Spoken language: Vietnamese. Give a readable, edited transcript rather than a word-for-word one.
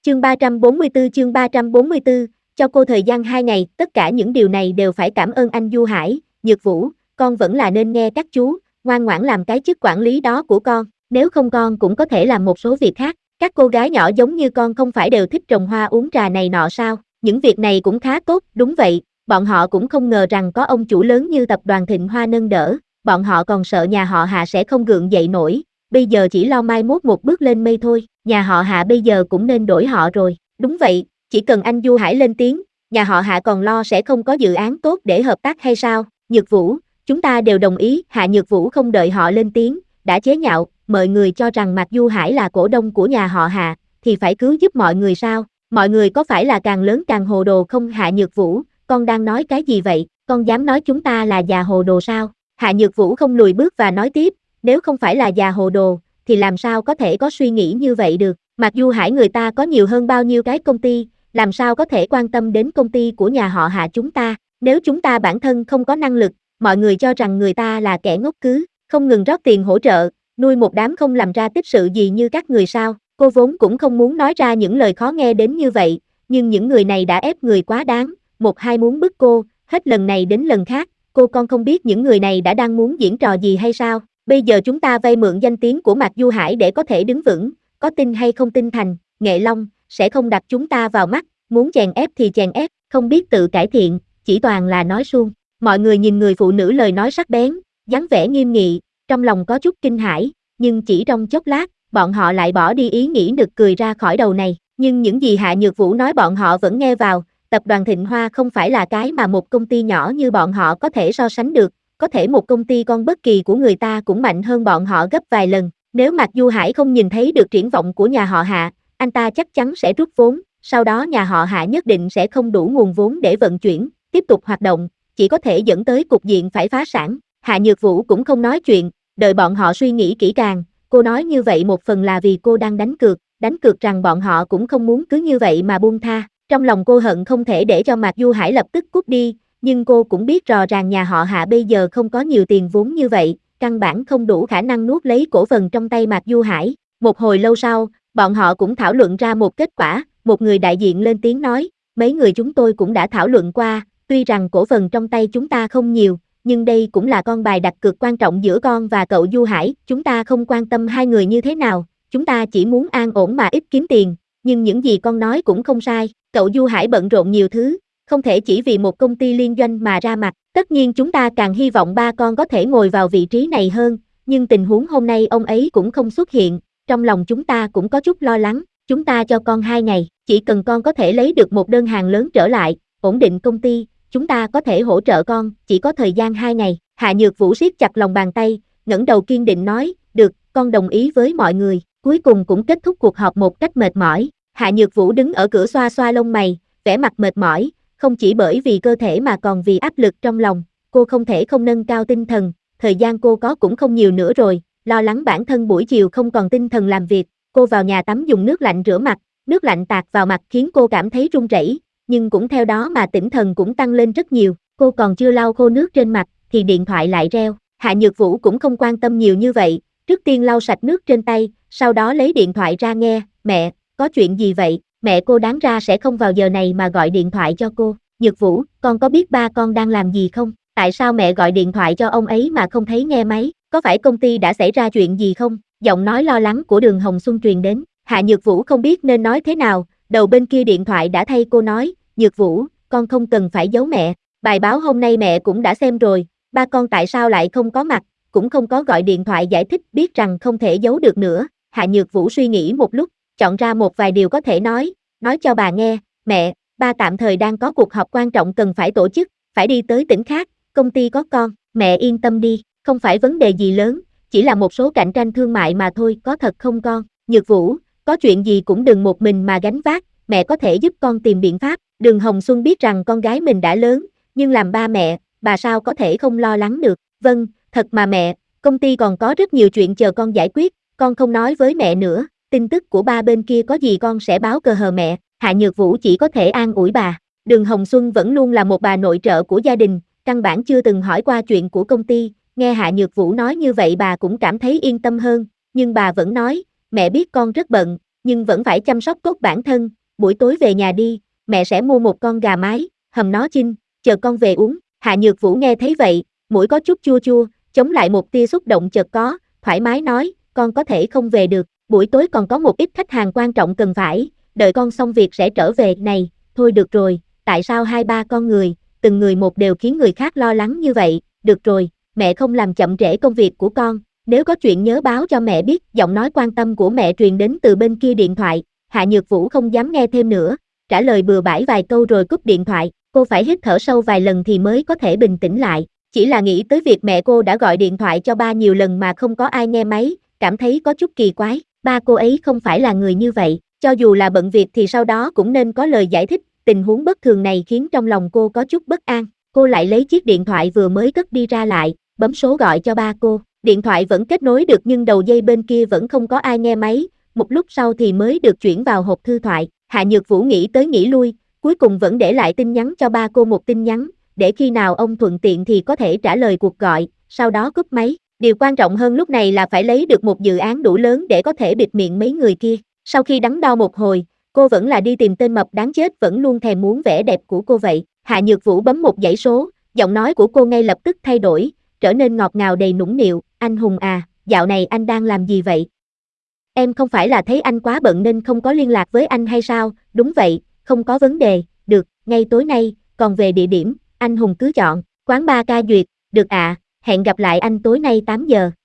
Chương 344, cho cô thời gian 2 ngày, tất cả những điều này đều phải cảm ơn anh Du Hải. Nhược Vũ, con vẫn là nên nghe các chú, ngoan ngoãn làm cái chức quản lý đó của con, nếu không con cũng có thể làm một số việc khác. Các cô gái nhỏ giống như con không phải đều thích trồng hoa uống trà này nọ sao, những việc này cũng khá tốt. Đúng vậy, bọn họ cũng không ngờ rằng có ông chủ lớn như tập đoàn Thịnh Hoa nâng đỡ, bọn họ còn sợ nhà họ Hạ sẽ không gượng dậy nổi, bây giờ chỉ lo mai mốt một bước lên mây thôi, nhà họ Hạ bây giờ cũng nên đổi họ rồi. Đúng vậy, chỉ cần anh Du Hải lên tiếng, nhà họ Hạ còn lo sẽ không có dự án tốt để hợp tác hay sao? Nhược Vũ, chúng ta đều đồng ý. Hạ Nhược Vũ không đợi họ lên tiếng, đã chế nhạo, mọi người cho rằng Mạc Du Hải là cổ đông của nhà họ Hạ, thì phải cứu giúp mọi người sao? Mọi người có phải là càng lớn càng hồ đồ không? Hạ Nhược Vũ, con đang nói cái gì vậy? Con dám nói chúng ta là già hồ đồ sao? Hạ Nhược Vũ không lùi bước và nói tiếp, nếu không phải là già hồ đồ, thì làm sao có thể có suy nghĩ như vậy được? Mạc Du Hải người ta có nhiều hơn bao nhiêu cái công ty, làm sao có thể quan tâm đến công ty của nhà họ Hạ chúng ta? Nếu chúng ta bản thân không có năng lực, mọi người cho rằng người ta là kẻ ngốc cứ, không ngừng rót tiền hỗ trợ, nuôi một đám không làm ra tích sự gì như các người sao? Cô vốn cũng không muốn nói ra những lời khó nghe đến như vậy, nhưng những người này đã ép người quá đáng, một hai muốn bức cô, hết lần này đến lần khác, con không biết những người này đã đang muốn diễn trò gì hay sao? Bây giờ chúng ta vay mượn danh tiếng của Mạc Du Hải để có thể đứng vững, có tin hay không tin Thành, Nghệ Long, sẽ không đặt chúng ta vào mắt, muốn chèn ép thì chèn ép, không biết tự cải thiện, chỉ toàn là nói suông. Mọi người nhìn người phụ nữ lời nói sắc bén, dáng vẻ nghiêm nghị, trong lòng có chút kinh hãi, nhưng chỉ trong chốc lát, bọn họ lại bỏ đi ý nghĩ nực cười ra khỏi đầu này, nhưng những gì Hạ Nhược Vũ nói bọn họ vẫn nghe vào, tập đoàn Thịnh Hoa không phải là cái mà một công ty nhỏ như bọn họ có thể so sánh được, có thể một công ty con bất kỳ của người ta cũng mạnh hơn bọn họ gấp vài lần, nếu Mạc Du Hải không nhìn thấy được triển vọng của nhà họ Hạ, anh ta chắc chắn sẽ rút vốn, sau đó nhà họ Hạ nhất định sẽ không đủ nguồn vốn để vận chuyển, tiếp tục hoạt động, chỉ có thể dẫn tới cục diện phải phá sản. Hạ Nhược Vũ cũng không nói chuyện, đợi bọn họ suy nghĩ kỹ càng, cô nói như vậy một phần là vì cô đang đánh cược rằng bọn họ cũng không muốn cứ như vậy mà buông tha. Trong lòng cô hận không thể để cho Mạc Du Hải lập tức cút đi, nhưng cô cũng biết rõ ràng nhà họ Hạ bây giờ không có nhiều tiền vốn như vậy, căn bản không đủ khả năng nuốt lấy cổ phần trong tay Mạc Du Hải. Một hồi lâu sau, bọn họ cũng thảo luận ra một kết quả, một người đại diện lên tiếng nói, mấy người chúng tôi cũng đã thảo luận qua, tuy rằng cổ phần trong tay chúng ta không nhiều, nhưng đây cũng là con bài đặt cược quan trọng giữa con và cậu Du Hải, chúng ta không quan tâm hai người như thế nào, chúng ta chỉ muốn an ổn mà ít kiếm tiền, nhưng những gì con nói cũng không sai, cậu Du Hải bận rộn nhiều thứ, không thể chỉ vì một công ty liên doanh mà ra mặt, tất nhiên chúng ta càng hy vọng ba con có thể ngồi vào vị trí này hơn, nhưng tình huống hôm nay ông ấy cũng không xuất hiện, trong lòng chúng ta cũng có chút lo lắng, chúng ta cho con 2 ngày, chỉ cần con có thể lấy được một đơn hàng lớn trở lại, ổn định công ty, chúng ta có thể hỗ trợ con, chỉ có thời gian 2 ngày, Hạ Nhược Vũ siết chặt lòng bàn tay, ngẩng đầu kiên định nói, được, con đồng ý với mọi người, cuối cùng cũng kết thúc cuộc họp một cách mệt mỏi, Hạ Nhược Vũ đứng ở cửa xoa xoa lông mày, vẻ mặt mệt mỏi, không chỉ bởi vì cơ thể mà còn vì áp lực trong lòng, cô không thể không nâng cao tinh thần, thời gian cô có cũng không nhiều nữa rồi, lo lắng bản thân buổi chiều không còn tinh thần làm việc, cô vào nhà tắm dùng nước lạnh rửa mặt, nước lạnh tạt vào mặt khiến cô cảm thấy run rẩy, nhưng cũng theo đó mà tinh thần cũng tăng lên rất nhiều, cô còn chưa lau khô nước trên mặt, thì điện thoại lại reo, Hạ Nhược Vũ cũng không quan tâm nhiều như vậy, trước tiên lau sạch nước trên tay, sau đó lấy điện thoại ra nghe, mẹ, có chuyện gì vậy, mẹ cô đáng ra sẽ không vào giờ này mà gọi điện thoại cho cô, Nhược Vũ, con có biết ba con đang làm gì không, tại sao mẹ gọi điện thoại cho ông ấy mà không thấy nghe máy, có phải công ty đã xảy ra chuyện gì không, giọng nói lo lắng của Đường Hồng Xuân truyền đến, Hạ Nhược Vũ không biết nên nói thế nào, đầu bên kia điện thoại đã thay cô nói, Nhược Vũ, con không cần phải giấu mẹ, bài báo hôm nay mẹ cũng đã xem rồi, ba con tại sao lại không có mặt, cũng không có gọi điện thoại giải thích biết rằng không thể giấu được nữa, Hạ Nhược Vũ suy nghĩ một lúc, chọn ra một vài điều có thể nói cho bà nghe, mẹ, ba tạm thời đang có cuộc họp quan trọng cần phải tổ chức, phải đi tới tỉnh khác, công ty có con, mẹ yên tâm đi, không phải vấn đề gì lớn, chỉ là một số cạnh tranh thương mại mà thôi, có thật không con, Nhược Vũ, có chuyện gì cũng đừng một mình mà gánh vác, mẹ có thể giúp con tìm biện pháp, Đường Hồng Xuân biết rằng con gái mình đã lớn, nhưng làm ba mẹ, bà sao có thể không lo lắng được, vâng, thật mà mẹ, công ty còn có rất nhiều chuyện chờ con giải quyết, con không nói với mẹ nữa, tin tức của ba bên kia có gì con sẽ báo cờ hờ mẹ, Hạ Nhược Vũ chỉ có thể an ủi bà, Đường Hồng Xuân vẫn luôn là một bà nội trợ của gia đình, căn bản chưa từng hỏi qua chuyện của công ty, nghe Hạ Nhược Vũ nói như vậy bà cũng cảm thấy yên tâm hơn, nhưng bà vẫn nói, mẹ biết con rất bận, nhưng vẫn phải chăm sóc tốt bản thân, buổi tối về nhà đi, mẹ sẽ mua một con gà mái, hầm nó chín, chờ con về uống. Hạ Nhược Vũ nghe thấy vậy, mũi có chút chua chua, chống lại một tia xúc động chợt có, thoải mái nói, con có thể không về được, buổi tối còn có một ít khách hàng quan trọng cần phải, đợi con xong việc sẽ trở về. Này, thôi được rồi, tại sao hai ba con người, từng người một đều khiến người khác lo lắng như vậy, được rồi, mẹ không làm chậm trễ công việc của con, nếu có chuyện nhớ báo cho mẹ biết. Giọng nói quan tâm của mẹ truyền đến từ bên kia điện thoại, Hạ Nhược Vũ không dám nghe thêm nữa, trả lời bừa bãi vài câu rồi cúp điện thoại, cô phải hít thở sâu vài lần thì mới có thể bình tĩnh lại, chỉ là nghĩ tới việc mẹ cô đã gọi điện thoại cho ba nhiều lần mà không có ai nghe máy, cảm thấy có chút kỳ quái, ba cô ấy không phải là người như vậy, cho dù là bận việc thì sau đó cũng nên có lời giải thích, tình huống bất thường này khiến trong lòng cô có chút bất an, cô lại lấy chiếc điện thoại vừa mới cất đi ra lại, bấm số gọi cho ba cô, điện thoại vẫn kết nối được nhưng đầu dây bên kia vẫn không có ai nghe máy, một lúc sau thì mới được chuyển vào hộp thư thoại. Hạ Nhược Vũ nghĩ tới nghĩ lui, cuối cùng vẫn để lại tin nhắn cho ba cô một tin nhắn, để khi nào ông thuận tiện thì có thể trả lời cuộc gọi, sau đó cúp máy. Điều quan trọng hơn lúc này là phải lấy được một dự án đủ lớn để có thể bịt miệng mấy người kia. Sau khi đắn đo một hồi, cô vẫn là đi tìm tên mập đáng chết vẫn luôn thèm muốn vẻ đẹp của cô vậy. Hạ Nhược Vũ bấm một dãy số, giọng nói của cô ngay lập tức thay đổi, trở nên ngọt ngào đầy nũng nịu, anh Hùng à, dạo này anh đang làm gì vậy? Em không phải là thấy anh quá bận nên không có liên lạc với anh hay sao? Đúng vậy, không có vấn đề, được, ngay tối nay, còn về địa điểm, anh Hùng cứ chọn, quán bar Ca Duyệt, được ạ, hẹn gặp lại anh tối nay 8 giờ.